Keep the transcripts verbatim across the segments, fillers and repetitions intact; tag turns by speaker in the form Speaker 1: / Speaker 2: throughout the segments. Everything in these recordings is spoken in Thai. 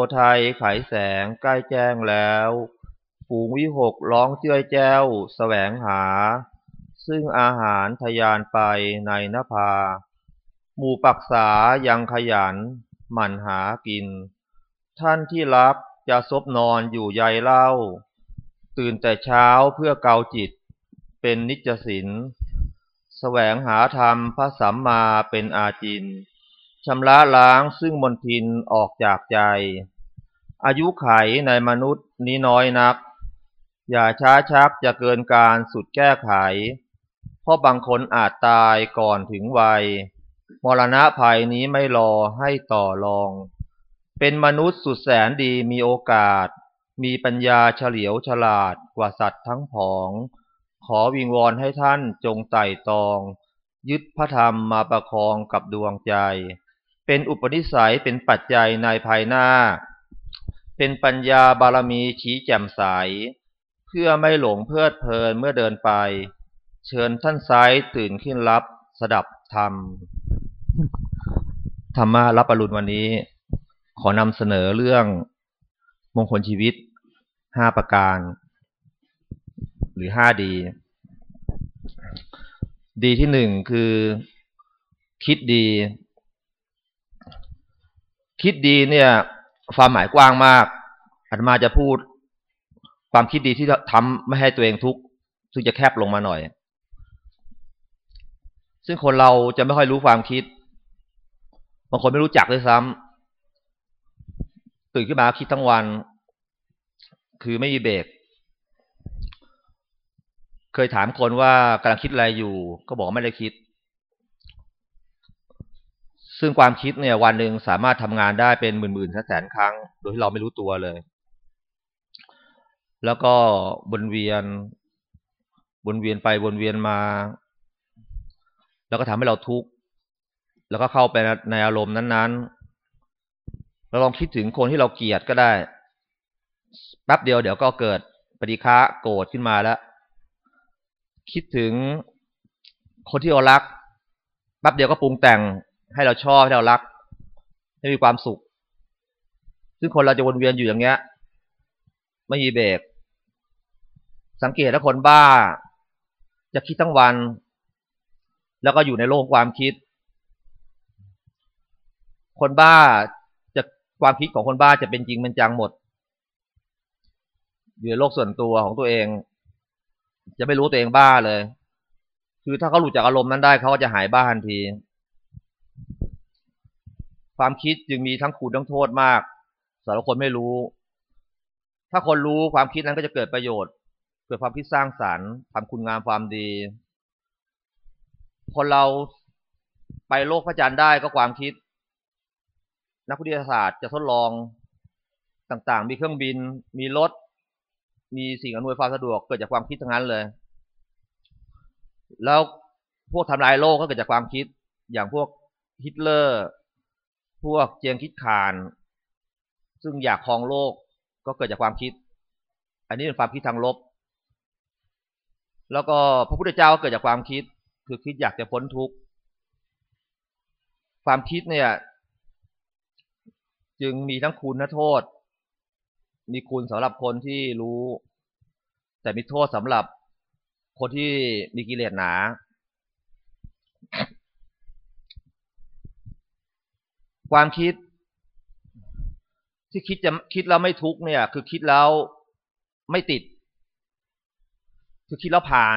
Speaker 1: ไทยไขแสงใกล้แจ้งแล้วฝูงวิหกร้องเจ้ยแจ้วแสวงหาซึ่งอาหารทะยานไปในนภาหมู่ปักษายังขยันหมั่นหากินท่านที่รักจะซบนอนอยู่ใยเล่าตื่นแต่เช้าเพื่อเกาจิตเป็นนิจศีลแสวงหาธรรมพระสัมมาเป็นอาจินชำระล้างซึ่งมลทินออกจากใจอายุไขในมนุษย์นี้น้อยนักอย่าช้าชักจะเกินการสุดแก้ไขเพราะบางคนอาจตายก่อนถึงวัยมรณะภัยนี้ไม่รอให้ต่อรองเป็นมนุษย์สุดแสนดีมีโอกาสมีปัญญาเฉลียวฉลาดกว่าสัตว์ทั้งผองขอวิงวอนให้ท่านจงไต่ตองยึดพระธรรมมาประคองกับดวงใจเป็นอุปนิสัยเป็นปัจจัยในภายหน้าเป็นปัญญาบารมีชี้แจ่มใสเพื่อไม่หลงเพลิดเพลินเมื่อเดินไปเชิญท่านซ้ายตื่นขึ้นรับสดับธรรมธรรมะรับอรุณวันนี้ขอนำเสนอเรื่องมงคลชีวิตห้าประการหรือห้าดีดีที่หนึ่งคือคิดดีคิดดีเนี่ยความหมายกว้างมากอาตมาจะพูดความคิดดีที่ทำไม่ให้ตัวเองทุกข์ซึ่งจะแคบลงมาหน่อยซึ่งคนเราจะไม่ค่อยรู้ความคิดบางคนไม่รู้จักด้วยซ้ำตื่นขึ้นมาคิดทั้งวันคือไม่มีเบรกเคยถามคนว่ากำลังคิดอะไรอยู่ก็บอกไม่ได้คิดซึ่งความคิดเนี่ยวันหนึ่งสามารถทำงานได้เป็นหมื่นๆแสนครั้งโดยที่เราไม่รู้ตัวเลยแล้วก็วนเวียนวนเวียนไปวนเวียนมาแล้วก็ทำให้เราทุกข์แล้วก็เข้าไปในอารมณ์นั้นๆเราลองคิดถึงคนที่เราเกลียดก็ได้แป๊บเดียวเดี๋ยวก็เกิดปฏิฆะโกรธขึ้นมาแล้วคิดถึงคนที่เรารักแป๊บเดียวก็ปรุงแต่งให้เราชอบให้เรารักให้มีความสุขซึ่งคนเราจะวนเวียนอยู่อย่างเงี้ยไม่มีเบรกสังเกตถ้าคนบ้าจะคิดทั้งวันแล้วก็อยู่ในโลกความคิดคนบ้าจะความคิดของคนบ้าจะเป็นจริงเป็นจังหมดอยู่ในโลกส่วนตัวของตัวเองจะไม่รู้ตัวเองบ้าเลยคือถ้าเขาหลุดจากอารมณ์นั้นได้เขาก็จะหายบ้าทันทีความคิดจึงมีทั้งคุณทั้งโทษมากสำหรับคนไม่รู้ถ้าคนรู้ความคิดนั้นก็จะเกิดประโยชน์เกิดความคิดสร้างสรรค์ทำคุณงามความดีคนเราไปโลกพระจันทร์ได้ก็ความคิดนักวิทยาศาสตร์จะทดลองต่างๆมีเครื่องบินมีรถมีสิ่งอำนวยความสะดวกเกิดจากความคิดทั้งนั้นเลยแล้วพวกทำลายโลกก็เกิดจากความคิดอย่างพวกฮิตเลอร์พวกเจียงคิดข่านซึ่งอยากครองโลกก็เกิดจากความคิดอันนี้เป็นความคิดทางลบแล้วก็พระพุทธเจ้าก็เกิดจากความคิดคือคิดอยากจะพ้นทุกข์ความคิดเนี่ยจึงมีทั้งคุณและโทษมีคุณสำหรับคนที่รู้แต่มีโทษสำหรับคนที่มีกิเลสหนาความคิดที่คิดจะคิดแล้วไม่ทุกข์เนี่ยคือคิดแล้วไม่ติดคือคิดแล้วผ่าน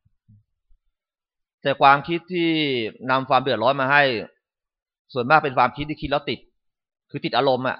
Speaker 1: แต่ความคิดที่นำความเดือดร้อนมาให้ส่วนมากเป็นความคิดที่คิดแล้วติดคือติดอารมณ์อ่ะ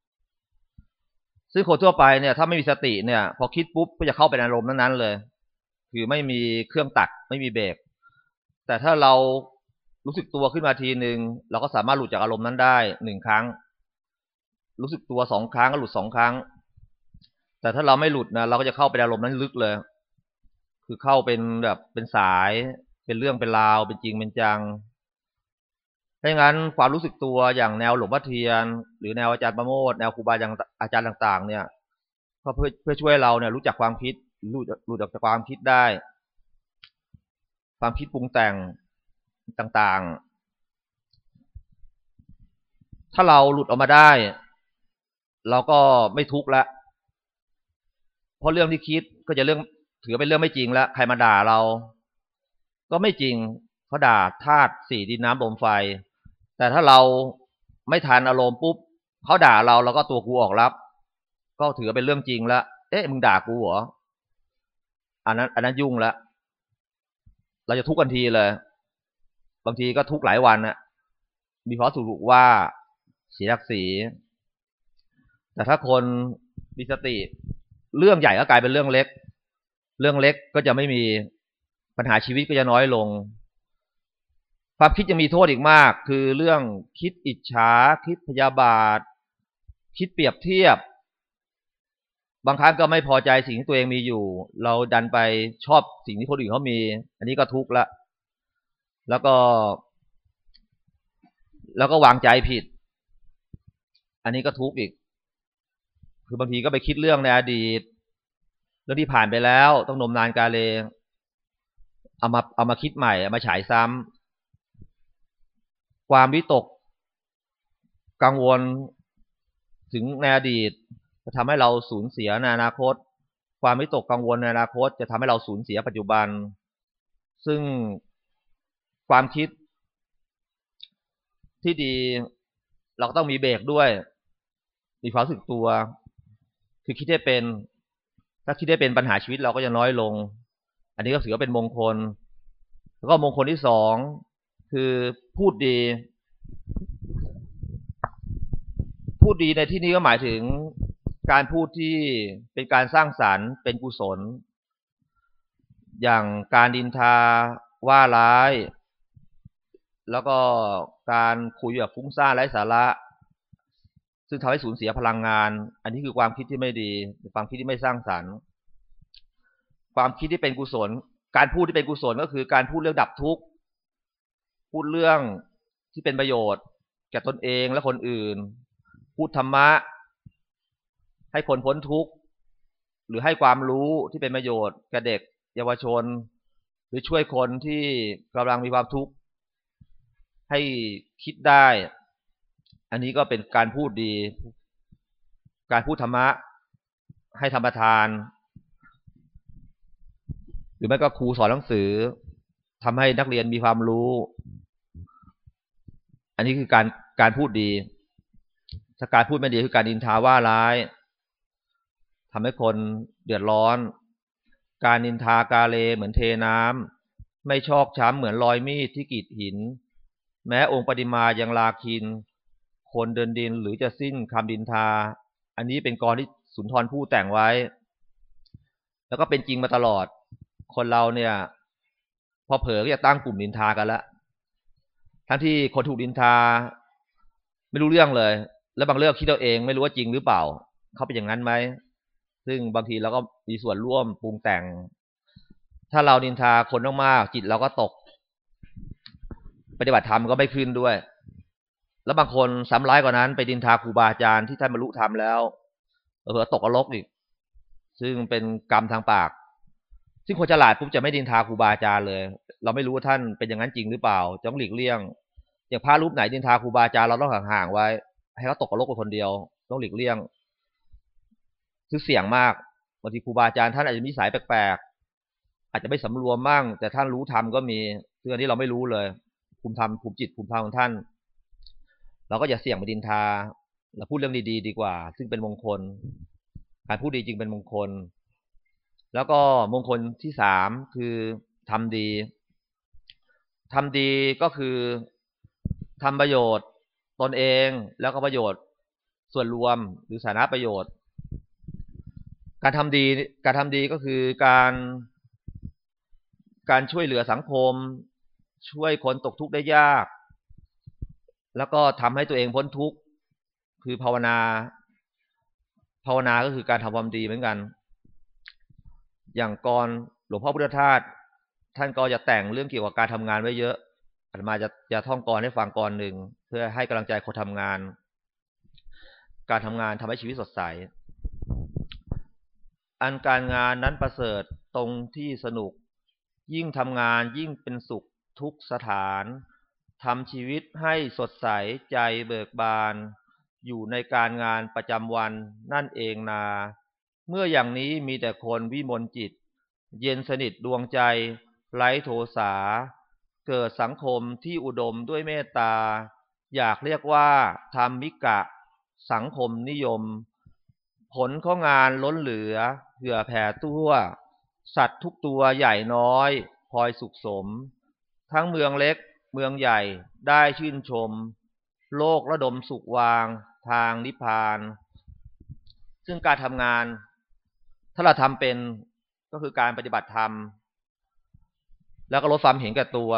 Speaker 1: ซึ่งคนทั่วไปเนี่ยถ้าไม่มีสติเนี่ยพอคิดปุ๊บก็จะเข้าไปในอารมณ์นั้นๆเลยคือไม่มีเครื่องตัดไม่มีเบรกแต่ถ้าเรารู้สึกตัวขึ้นมาทีนึงเราก็สามารถหลุดจากอารมณ์นั้นได้หนึ่งครั้งรู้สึกตัวสองครั้งก็หลุดสองครั้งแต่ถ้าเราไม่หลุดนะเราก็จะเข้าไปในอารมณ์นั้นลึกเลยคือเข้าเป็นแบบเป็นสายเป็นเรื่องเป็นราวเป็นจริงเป็นจังถ้าอย่างนั้นความรู้สึกตัวอย่างแนวหลวงพ่อเทียนหรือแนวอาจารย์ประโมทแนวครูบาอาจารย์ต่างๆเนี่ยก็เพื่อเพื่อช่วยเราเนี่ยรู้จักความคิดรู้รู้จักความคิดได้ความคิดปรุงแต่งต่างๆถ้าเราหลุดออกมาได้เราก็ไม่ทุกข์ละเพราะเรื่องที่คิดก็จะเรื่องถือเป็นเรื่องไม่จริงแล้วใครมาด่าเราก็ไม่จริงเขาด่าธาตุสี่ดินน้ำลมไฟแต่ถ้าเราไม่ทันอารมณ์ปุ๊บเขาด่าเราเราก็ตัวกูออกรับก็ถือเป็นเรื่องจริงแล้วเอ๊ะมึงด่ากูเหรออันนั้นอันนั้นยุ่งแล้วเราจะทุกข์กันทีเลยบางทีก็ทุกข์หลายวันน่ะมีเพราะถูกว่าเสียศักดิ์ศรีแต่ถ้าคนมีสติเรื่องใหญ่ก็กลายเป็นเรื่องเล็กเรื่องเล็กก็จะไม่มีปัญหาชีวิตก็จะน้อยลงความคิดจะมีโทษอีกมากคือเรื่องคิดอิจฉาคิดพยาบาทคิดเปรียบเทียบบางครั้งก็ไม่พอใจสิ่งที่ตัวเองมีอยู่เราดันไปชอบสิ่งที่คนอื่นเขามีอันนี้ก็ทุกข์ละแล้วก็แล้วก็วางใจผิดอันนี้ก็ทุกข์อีกคือบางทีก็ไปคิดเรื่องในอดีตเรื่องที่ผ่านไปแล้วต้องนมนานกาเลเอามาเอามาคิดใหม่เอามาฉายซ้ำความวิตกกังวลถึงในอดีตจะทำให้เราสูญเสียในอนาคตความวิตกกังวลในอนาคตจะทำให้เราสูญเสียปัจจุบันซึ่งความคิดที่ดีเราก็ต้องมีเบรกด้วยมีความรู้สึกตัวคือคิดได้เป็นถ้าคิดได้เป็นปัญหาชีวิตเราก็จะน้อยลงอันนี้ก็ถือว่าเป็นมงคลแล้วก็มงคลที่สองคือพูดดีพูดดีในที่นี้ก็หมายถึงการพูดที่เป็นการสร้างสรรค์เป็นกุศลอย่างการดินทาว่าร้ายแล้วก็การคุยแบบฟุ้งซ่านไร้สาระซึ่งทำให้สูญเสียพลังงานอันนี้คือความคิดที่ไม่ดีความคิดที่ไม่สร้างสรรค์ความคิดที่เป็นกุศลการพูดที่เป็นกุศลก็คือการพูดเรื่องดับทุกข์พูดเรื่องที่เป็นประโยชน์แก่ตนเองและคนอื่นพูดธรรมะให้คนพ้นทุกข์หรือให้ความรู้ที่เป็นประโยชน์แก่เด็กเยาวชนหรือช่วยคนที่กำลังมีความทุกข์ให้คิดได้อันนี้ก็เป็นการพูดดีการพูดธรรมะให้ธรรมทานหรือไม่ก็ครูสอนหนังสือทำให้นักเรียนมีความรู้อันนี้คือการการพูดดีถ้าการพูดไม่ดีคือการนินทาว่าร้ายทำให้คนเดือดร้อนการนินทากาเลเหมือนเทน้ำไม่ชอกช้ำเหมือนรอยมีดที่กรีดหินแม้องค์ปฏิมายังลาคินคนเดินดินหรือจะสิ้นคำดินทาอันนี้เป็นกรที่สุนทรภู่แต่งไว้แล้วก็เป็นจริงมาตลอดคนเราเนี่ยพอเผลอก็จะตั้งกลุ่มนินทากันละทั้งที่คนถูกนินทาไม่รู้เรื่องเลยแล้วบางเรื่องคิดเอาเองไม่รู้ว่าจริงหรือเปล่าเขาเป็นอย่างนั้นไหมซึ่งบางทีเราก็มีส่วนร่วมปรุงแต่งถ้าเรานินทาคนมากๆจิตเราก็ตกปฏิบัติธรรมก็ไม่ขึ้นด้วยแล้วบางคนซ้ำร้ายกว่านั้นไปนินทาครูบาอาจารย์ที่ท่านบรรลุธรรมแล้วเผลอตกนรกอีกซึ่งเป็นกรรมทางปากซึ่งคนฉลาดปุ๊บจะไม่นินทาครูบาอาจารย์เลยเราไม่รู้ว่าท่านเป็นอย่างนั้นจริงหรือเปล่าต้องหลีกเลี่ยงอย่างพระรูปไหนนินทาครูบาอาจารย์เราต้องห่างๆไว้ให้เขาตกนรกไปคนเดียวต้องหลีกเลี่ยงคือเสี่ยงมากบางทีครูบาอาจารย์ท่านอาจจะมีสายแปลกๆอาจจะไม่สำรวมมั่งแต่ท่านรู้ธรรมก็มีซึ่งอันนี้เราไม่รู้เลยภูมิธรรมภูมิจิตภูมิธรรมของท่านเราก็อย่าเสี่ยงไปดินทาเราพูดเรื่องดีๆดีกว่าซึ่งเป็นมงคลการพูดดีจริงเป็นมงคลแล้วก็มงคลที่สามคือทำดีทำดีก็คือทำประโยชน์ตนเองแล้วก็ประโยชน์ส่วนรวมหรือสาธารณประโยชน์การทำดีการทำดีก็คือการการช่วยเหลือสังคมช่วยคนตกทุกข์ได้ยากแล้วก็ทำให้ตัวเองพ้นทุกข์คือภาวนาภาวนาก็คือการทำความดีเหมือนกันอย่างกรหลวงพ่อพุทธทาสท่านก็จะแต่งเรื่องเกี่ยวกับการทำงานไว้เยอะอาตมาจะจะท่องกรให้ฟังกรหนึ่งเพื่อให้กำลังใจคนทำงานการทำงานทำให้ชีวิตสดใสอันการงานนั้นประเสริฐตรงที่สนุกยิ่งทำงานยิ่งเป็นสุขทุกสถานทำชีวิตให้สดใสใจเบิกบานอยู่ในการงานประจำวันนั่นเองนาเมื่ออย่างนี้มีแต่คนวิมลจิตเย็นสนิทดวงใจไร้โทสาเกิดสังคมที่อุดมด้วยเมตตาอยากเรียกว่าธรรมิกะสังคมนิยมผลของงานล้นเหลือเผื่อแผ่ทั่วสัตว์ทุกตัวใหญ่น้อยพลอยสุขสมทั้งเมืองเล็กเมืองใหญ่ได้ชื่นชมโลกระดมสุขวางทางนิพพานซึ่งการทำงานถ้าเราทำเป็นก็คือการปฏิบัติธรรมแล้วก็ลดความเห็นแก่ตัว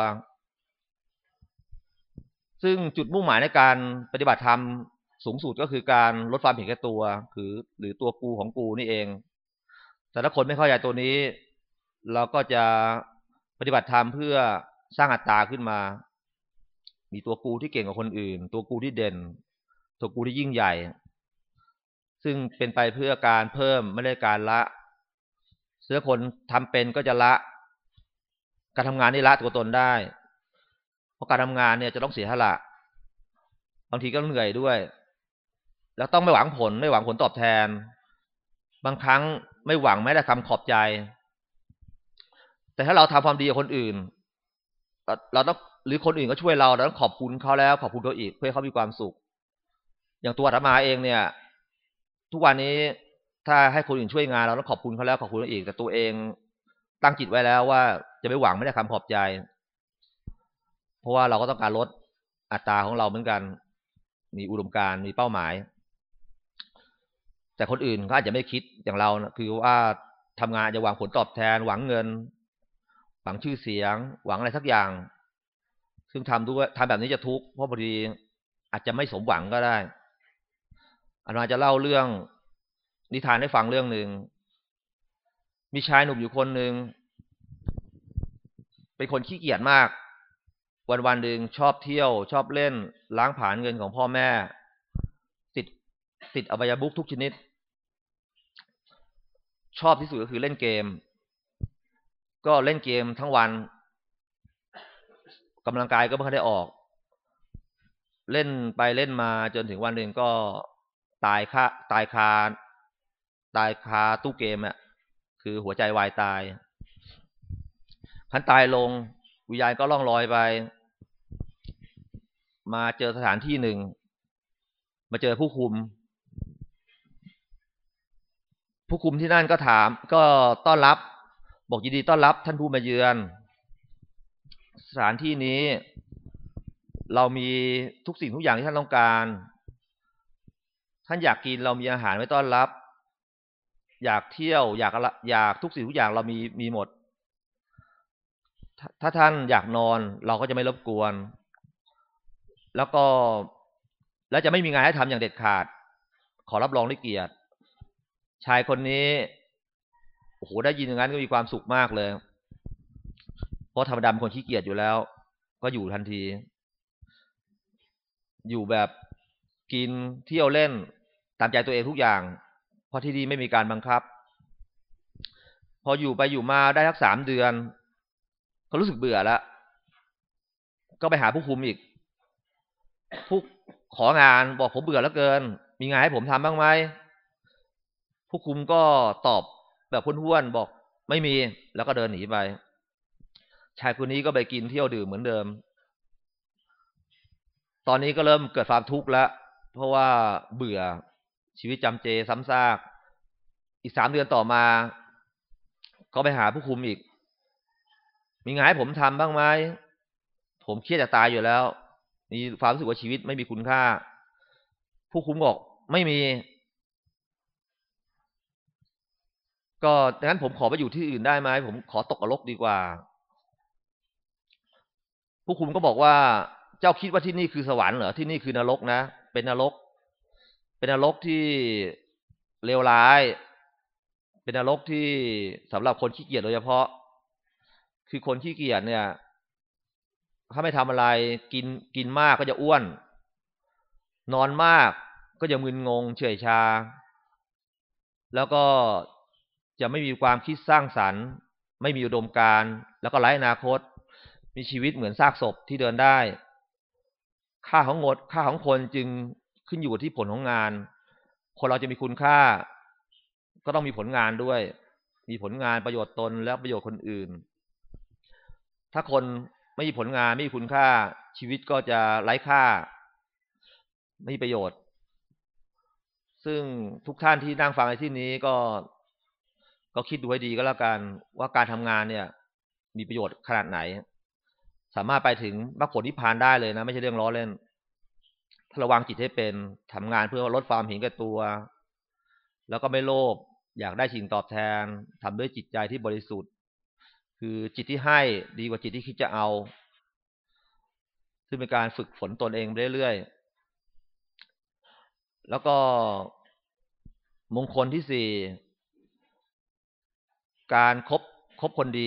Speaker 1: ซึ่งจุดมุ่งหมายในการปฏิบัติธรรมสูงสุดก็คือการลดความเห็นแก่ตัวคือหรือตัวกูของกูนี่เองแต่ถ้าคนไม่เข้าใจตัวนี้เราก็จะปฏิบัติธรรมเพื่อสร้างอัตตาขึ้นมามีตัวกูที่เก่งกว่าคนอื่นตัวกูที่เด่นตัวกูที่ยิ่งใหญ่ซึ่งเป็นไปเพื่อการเพิ่มไม่ได้การละเสื้อคนทำเป็นก็จะละการทำงานนี่ละตัวตนได้เพราะการทำงานเนี่ยจะต้องเสียสละบางทีก็เหนื่อยด้วยแล้วต้องไม่หวังผลไม่หวังผลตอบแทนบางครั้งไม่หวังแม้แต่คำขอบใจแต่ถ้าเราทำความดีกับคนอื่นเราต้องหรือคนอื่นก็ช่วยเราเราต้องขอบคุณเขาแล้วขอบคุณเขาอีกเพื่อให้เขามีความสุขอย่างตัวอาตมาเองเนี่ยทุกวันนี้ถ้าให้คนอื่นช่วยงานเราต้องขอบคุณเขาแล้วขอบคุณเขาอีกแต่ตัวเองตั้งจิตไว้แล้วว่าจะไม่หวังไม่ได้คำขอบใจเพราะว่าเราก็ต้องการลดอัตราของเราเหมือนกันมีอุดมการณ์มีเป้าหมายแต่คนอื่นก็อาจจะไม่คิดอย่างเรานะคือว่าทำงานจะหวังผลตอบแทนหวังเงินหวังชื่อเสียงหวังอะไรสักอย่างซึ่งทำด้วยทำแบบนี้จะทุกข์เพราะพอดีอาจจะไม่สมหวังก็ได้อาจารย์จะเล่าเรื่องนิทานให้ฟังเรื่องหนึ่งมีชายหนุ่มอยู่คนหนึ่งเป็นคนขี้เกียจมากวันวันหนึ่งชอบเที่ยวชอบเล่นล้างผลาญเงินของพ่อแม่ติดติดอบายมุขทุกชนิดชอบที่สุดก็คือเล่นเกมก็เล่นเกมทั้งวันกำลังกายก็ไม่ค่อยได้ออกเล่นไปเล่นมาจนถึงวันหนึ่งก็ตายคาตายคาตายคาตู้เกมอ่ะคือหัวใจวายตายพันตายลงวิญญาณก็ล่องลอยไปมาเจอสถานที่หนึ่งมาเจอผู้คุมผู้คุมที่นั่นก็ถามก็ต้อนรับบอกยินดีต้อนรับท่านผู้มาเยือนสถานที่นี้เรามีทุกสิ่งทุกอย่างที่ท่านต้องการท่านอยากกินเรามีอาหารไว้ต้อนรับอยากเที่ยวอยากอยากทุกสิ่งทุกอย่างเรามีมีหมดถ้าท่านอยากนอนเราก็จะไม่รบกวนแล้วก็แล้วจะไม่มีงานให้ทำอย่างเด็ดขาดขอรับรองด้วยเกียรติชายคนนี้โอ้โหได้ยินอย่างนั้นก็มีความสุขมากเลยเพราะธรรมดาเป็นคนขี้เกียจอยู่แล้วก็อยู่ทันทีอยู่แบบกินเที่ยวเล่นตามใจตัวเองทุกอย่างเพราะที่นี่ไม่มีการบังคับพออยู่ไปอยู่มาได้สักสามเดือนก็รู้สึกเบื่อแล้วก็ไปหาผู้คุมอีกผู้ของานบอกผมเบื่อแล้วเกินมีงานให้ผมทำบ้างไหมผู้คุมก็ตอบแบบพ้วนๆบอกไม่มีแล้วก็เดินหนีไปชายคนนี้ก็ไปกินเที่ยวดื่มเหมือนเดิมตอนนี้ก็เริ่มเกิดความทุกข์แล้วเพราะว่าเบื่อชีวิตจำเจซ้ำซากอีกสามเดือนต่อมาก็ไปหาผู้คุมอีกมีงานให้ผมทำบ้างไหมผมเครียดจะตายอยู่แล้วมีความรู้สึกว่าชีวิตไม่มีคุณค่าผู้คุมบอกไม่มีก็ดังนั้นผมขอไปอยู่ที่อื่นได้ไหมผมขอตกนรกดีกว่าผู้คุมก็บอกว่าเจ้าคิดว่าที่นี่คือสวรรค์เหรอที่นี่คือนรกนะเป็นนรกเป็นนรกที่เลวร้ายเป็นนรกที่สำหรับคนขี้เกียจโดยเฉพาะคือคนขี้เกียจเนี่ยถ้าไม่ทำอะไรกินกินมากก็จะอ้วนนอนมากก็จะมึนงงเฉื่อยชาแล้วก็จะไม่มีความคิดสร้างสรรค์ไม่มีอุดมการณ์แล้วก็ไร้อนาคตมีชีวิตเหมือนซากศพที่เดินได้ค่าของงดค่าของคนจึงขึ้นอยู่กับที่ผลของงานคนเราจะมีคุณค่าก็ต้องมีผลงานด้วยมีผลงานประโยชน์ตนและประโยชน์คนอื่นถ้าคนไม่มีผลงานไม่มีคุณค่าชีวิตก็จะไร้ค่าไม่มีประโยชน์ซึ่งทุกท่านที่นั่งฟังในที่นี้ก็ก็คิดดูให้ดีก็แล้วกันว่าการทำงานเนี่ยมีประโยชน์ขนาดไหนสามารถไปถึงมรรคผลนิพพานได้เลยนะไม่ใช่เรื่องล้อเล่นถ้าระวังจิตให้เป็นทำงานเพื่อลดความเห็นแก่ตัวแล้วก็ไม่โลภอยากได้สิ่งตอบแทนทำด้วยจิตใจที่บริสุทธิ์คือจิตที่ให้ดีกว่าจิตที่คิดจะเอาซึ่งเป็นการฝึกฝนตนเองเรื่อยๆแล้วก็มงคลที่สี่การคบคบคนดี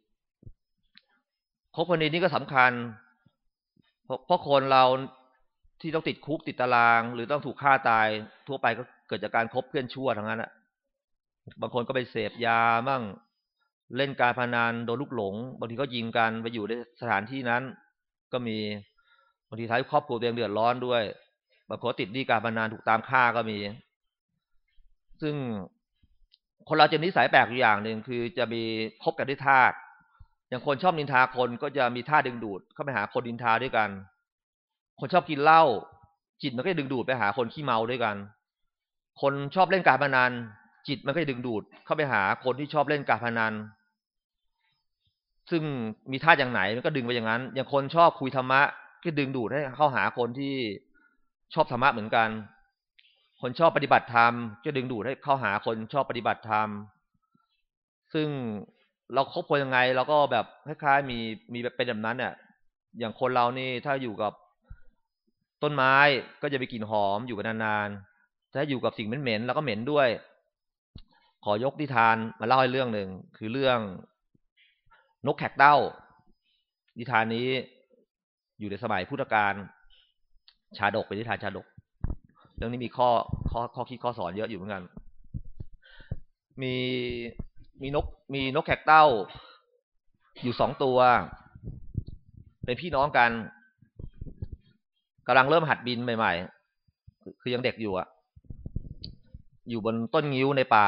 Speaker 1: คบคนดีนี่ก็สำคัญเพราะคนเราที่ต้องติดคุกติดตารางหรือต้องถูกฆ่าตายทั่วไปก็เกิดจากการคบเพื่อนชั่วทั้งนั้นอ่ะบางคนก็ไปเสพยาบ้างเล่นการพนันโดนลูกหลงบางทีก็ยิงกันไปอยู่ในสถานที่นั้นก็มีบางทีท้ายครอบครัวตัวเองเดือดร้อนด้วยบางคนติดหนี้การพนันถูกตามฆ่าก็มีซึ่งคนเราจะนิสัยแปลกอยู่อย่างหนึ่งคือจะมีคบกันด้วยธาตุอย่างคนชอบนินทาคนก็จะมีท่าดึงดูดเข้าไปหาคนนินทาด้วยกันคนชอบกินเหล้าจิตมันก็จะดึงดูดไปหาคนขี้เมาด้วยกันคนชอบเล่นการพนันจิตมันก็จะดึงดูดเข้าไปหาคนที่ชอบเล่นการพนันซึ่งมีท่าอย่างไหนมันก็ดึงไปอย่างนั้นอย่างคนชอบคุยธรรมะก็ดึงดูดให้เข้าหาคนที่ชอบธรรมะเหมือนกันคนชอบปฏิบัติธรรมก็ดึงดูดให้เข้าหาคนชอบปฏิบัติธรรมซึ่งเราคบคนยังไงเราก็แบบคล้ายๆมีมีเป็นแบบนั้นเนี่ยอย่างคนเรานี่ถ้าอยู่กับต้นไม้ก็จะมีกลิ่นหอมอยู่กันนานๆถ้าอยู่กับสิ่งเหม็นๆเราก็เหม็นด้วยขอยกนิทานมาเล่าให้เรื่องหนึ่งคือเรื่องนกแขกเต้านิทานนี้อยู่ในสมัยพุทธกาลชาดกเป็นนิทานชาดกเรื่องนี้มีข้อข้อข้อคิดข้อสอนเยอะอยู่เหมือนกันมีมีนกมีนกแขกเต้าอยู่สองตัวเป็นพี่น้องกันกำลังเริ่มหัดบินใหม่ๆคือยังเด็กอยู่อะอยู่บนต้นงิ้วในป่า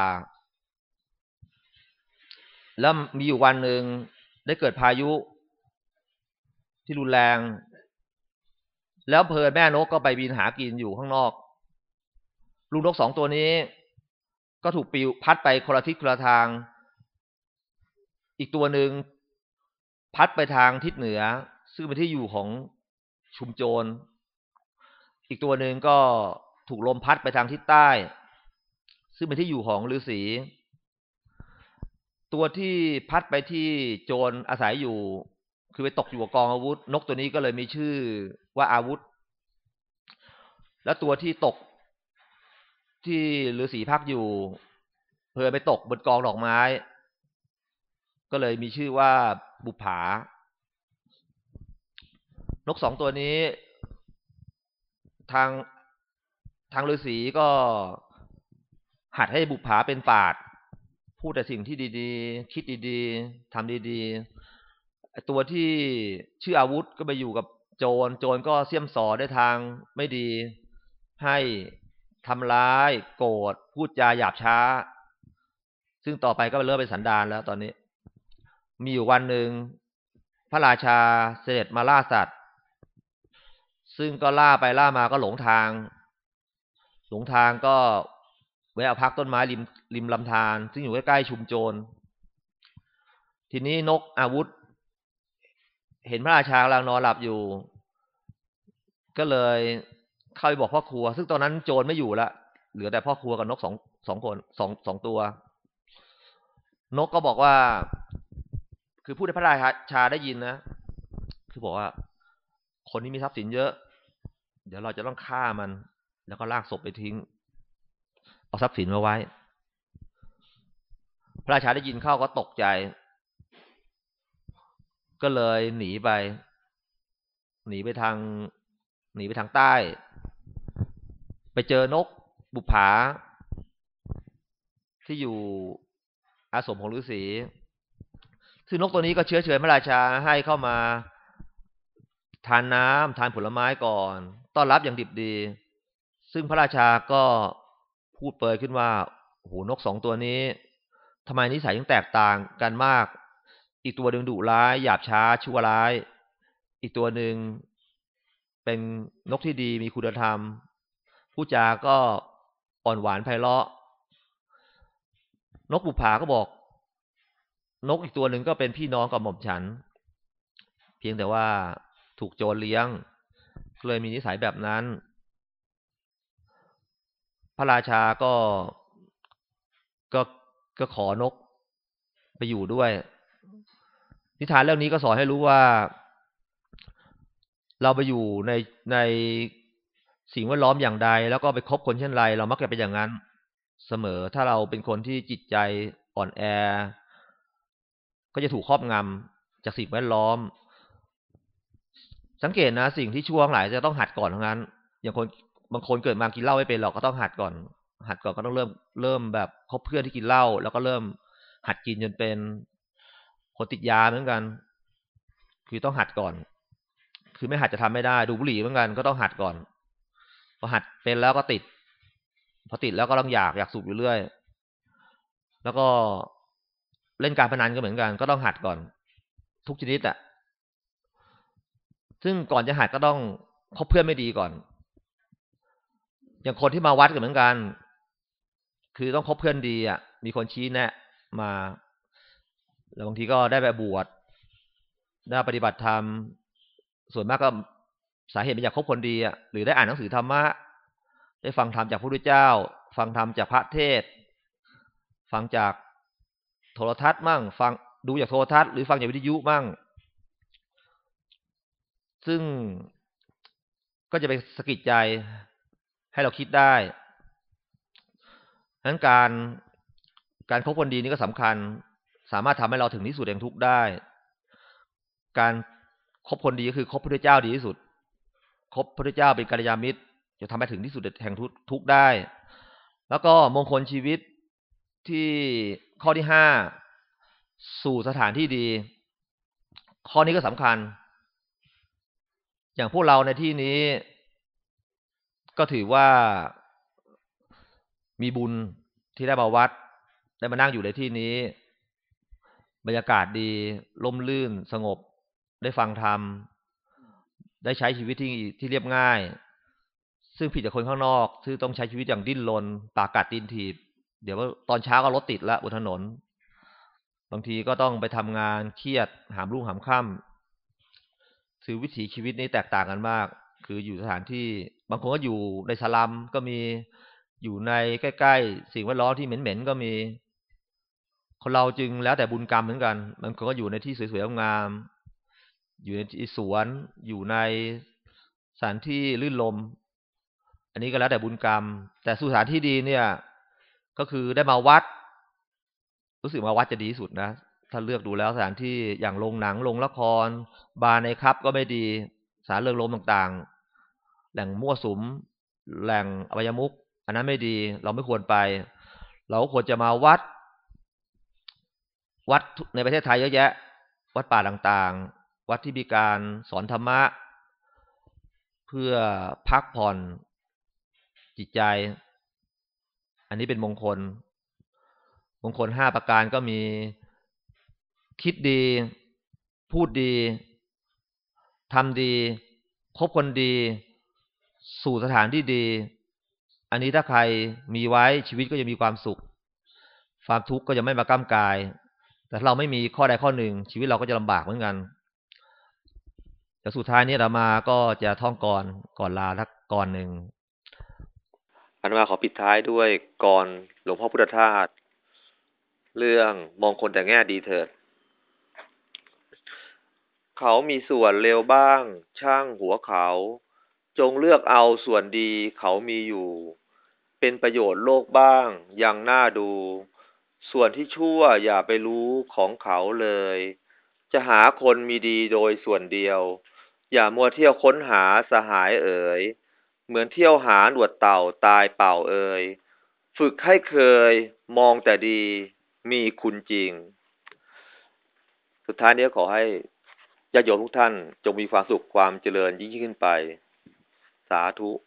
Speaker 1: แล้วมีอยู่วันหนึ่งได้เกิดพายุที่รุนแรงแล้วเพลินแม่นกก็ไปบินหากินอยู่ข้างนอกลูกนกสองตัวนี้ก็ถูกปลิวพัดไปคนละทิศคนละทางอีกตัวหนึ่งพัดไปทางทิศเหนือซึ่งเป็นที่อยู่ของชุมโจรอีกตัวหนึ่งก็ถูกลมพัดไปทางทิศใต้ซึ่งเป็นที่อยู่ของฤาษีตัวที่พัดไปที่โจรอาศัยอยู่คือไปตกอยู่กับกองอาวุธนกตัวนี้ก็เลยมีชื่อว่าอาวุธและตัวที่ตกที่ฤาษีพักอยู่เพอไปตกบนกองดอกไม้ก็เลยมีชื่อว่าบุปผานกสองตัวนี้ทางทางฤาษีก็หัดให้บุปผาเป็นปราชญ์พูดแต่สิ่งที่ดีๆคิดดีๆทำดีๆตัวที่ชื่ออาวุธก็ไปอยู่กับโจรโจรก็เสี้ยมสอได้ทางไม่ดีให้ทำร้ายโกรธพูดจาหยาบช้าซึ่งต่อไปก็เริ่มเป็นสันดานแล้วตอนนี้มีอยู่วันหนึ่งพระราชาเสด็จมาล่าสัตว์ซึ่งก็ล่าไปล่ามาก็หลงทางหลงทางก็แวะพักต้นไม้ริมริมลำธารซึ่งอยู่ใกล้ๆชุมโจรทีนี้นกอาวุธเห็นพระราชากำลังนอนหลับอยู่ก็เลยเข้าไปบอกพ่อครัวซึ่งตอนนั้นโจรไม่อยู่ละเหลือแต่พ่อครัวกับนกสองสองคนสองสองตัวนกก็บอกว่าคือพูดให้พระราชาได้ยินนะคือบอกว่าคนนี้มีทรัพย์สินเยอะเดี๋ยวเราจะต้องฆ่ามันแล้วก็ลากศพไปทิ้งเอาทรัพย์สินมาไว้พระราชาได้ยินเข้าก็ตกใจก็เลยหนีไปหนีไปทางหนีไปทางใต้ไปเจอนกบุปผาที่อยู่อาสมของฤาษีซึ่งนกตัวนี้ก็เชื้อเชิญพระราชาให้เข้ามาทานน้ำทานผลไม้ก่อนต้อนรับอย่างดิบดีซึ่งพระราชาก็พูดเปรยขึ้นว่าโอ้โหนกสองตัวนี้ทำไมนิสัยถึงแตกต่างกันมากอีกตัวหนึ่งดุร้ายหยาบช้าชั่วร้ายอีกตัวหนึ่งเป็นนกที่ดีมีคุณธรรมพูดจาก็อ่อนหวานไพเราะนกบุปผาก็บอกนกอีกตัวหนึ่งก็เป็นพี่น้องกับหม่อมฉันเพียงแต่ว่าถูกโจรเลี้ยงเลยมีนิสัยแบบนั้นพระราชาก็ก็ก็ขอนกไปอยู่ด้วยนิทานเรื่องนี้ก็สอนให้รู้ว่าเราไปอยู่ในในสิ่งแวดล้อมอย่างใดแล้วก็ไปคบคนเช่นไรเรามักจะเป็นอย่างนั้นเสมอถ้าเราเป็นคนที่จิตใจอ่อนแอก็จะถูกครอบงำจากสิ่งแวดล้อมสังเกตนะสิ่งที่ชั่วทั้งหลายจะต้องหัดก่อนทั้งนั้นอย่างคนบางคนเกิดมากินเหล้าไม่เป็นหรอกก็ต้องหัดก่อนหัดก่อนก็ต้องเริ่มเริ่มแบบคบเพื่อนที่กินเหล้าแล้วก็เริ่มหัดกินจนเป็นคนติดยาเหมือนกันคือต้องหัดก่อนคือไม่หัดจะทำไม่ได้ดูบุหรี่เหมือนกันก็ต้องหัดก่อนพอหัดเป็นแล้วก็ติดพอติดแล้วก็ต้องอยากอยากสูบอยู่เรื่อยแล้วก็เล่นการพนันก็เหมือนกันก็ต้องหัดก่อนทุกชนิดอ่ะซึ่งก่อนจะหัดก็ต้องคบเพื่อนไม่ดีก่อนอย่างคนที่มาวัดก็เหมือนกันคือต้องคบเพื่อนดีอ่ะมีคนชี้แนะมาแล้วบางทีก็ได้ไปบวชได้ปฏิบัติธรรมส่วนมากก็สาเหตุมาจากคบคนดีอ่ะหรือได้อ่านหนังสือธรรมะได้ฟังธรรมจากพระพุทธเจ้าฟังธรรมจากพระเทศฟังจากโทรทัศน์มั่งฟังดูจากโทรทัศน์หรือฟังจากวิทยุมั่งซึ่งก็จะไปสะกิดใจให้เราคิดได้ดังนั้นการการคบคนดีนี่ก็สำคัญสามารถทำให้เราถึงที่สุดแห่งทุกข์ได้การคบคนดีก็คือคบพระพุทธเจ้าดีที่สุดคบพระพุทธเจ้าเป็นกัลยาณมิตรจะทำให้ถึงที่สุดแห่งทุกข์ได้แล้วก็มงคลชีวิตที่ข้อที่ห้าสู่สถานที่ดีข้อนี้ก็สำคัญอย่างพวกเราในที่นี้ก็ถือว่ามีบุญที่ได้มาวัดได้มานั่งอยู่ในที่นี้บรรยากาศดีร่มรื่นสงบได้ฟังธรรมได้ใช้ชีวิตที่ที่เรียบง่ายซึ่งผิดจากคนข้างนอกที่ต้องใช้ชีวิตอย่างดิ้นรนปากกัดตีนถีบเดี๋ยวว่าตอนเช้าก็รถติดแล้วบนถนนบางทีก็ต้องไปทำงานเครียดหามรุ่งหามค่ำคือวิถีชีวิตนี้แตกต่างกันมากคืออยู่สถานที่บางคนก็อยู่ในสลัมก็มีอยู่ในใกล้ๆสิ่งแวดล้อมที่เหม็นๆก็มีคนเราจึงแล้วแต่บุญกรรมเหมือนกันบางคนก็อยู่ในที่สวยๆงามอยู่ในที่สวนอยู่ในสถานที่ลื่นลมอันนี้ก็แล้วแต่บุญกรรมแต่สถานที่ดีเนี่ยก็คือได้มาวัดรู้สึกมาวัดจะดีที่สุดนะถ้าเลือกดูแล้วสถานที่อย่างโรงหนังโรงละครบาร์ในครับก็ไม่ดีสถานเริงรมต่างๆแหล่งมั่วสุมแหล่งอบายมุขอันนั้นไม่ดีเราไม่ควรไปเราควรจะมาวัดวัดในประเทศไทยเยอะแยะวัดป่าต่างๆวัดที่มีการสอนธรรมะเพื่อพักผ่อนจิตใจอันนี้เป็นมงคลมงคลห้าประการก็มีคิดดีพูดดีทำดีคบคนดีสู่สถานที่ดีอันนี้ถ้าใครมีไว้ชีวิตก็จะมีความสุขความทุกข์ก็จะไม่มาก้ำกายแต่ถ้าเราไม่มีข้อใดข้อหนึ่งชีวิตเราก็จะลำบากเหมือนกันแต่สุดท้ายนี้เรามาก็จะท่องกรก่อนลาทักกรหนึ่งอาตมาขอปิดท้ายด้วยกรหลวงพ่อพุทธทาสเรื่องมองคนแต่แง่ดีเถิดเขามีส่วนเลวบ้างช่างหัวเขาจงเลือกเอาส่วนดีเขามีอยู่เป็นประโยชน์โลกบ้างยังน่าดูส่วนที่ชั่วอย่าไปรู้ของเขาเลยจะหาคนมีดีโดยส่วนเดียวอย่ามัวเที่ยวค้นหาสหายเอ๋ยเหมือนเที่ยวหาหนวดเต่าตายเป่าเอ๋ยฝึกให้เคยมองแต่ดีมีคุณจริงสุดท้ายนี้ขอให้ญาติโยมทุกท่านจงมีความสุขความเจริญยิ่งขึ้นไปสาธุ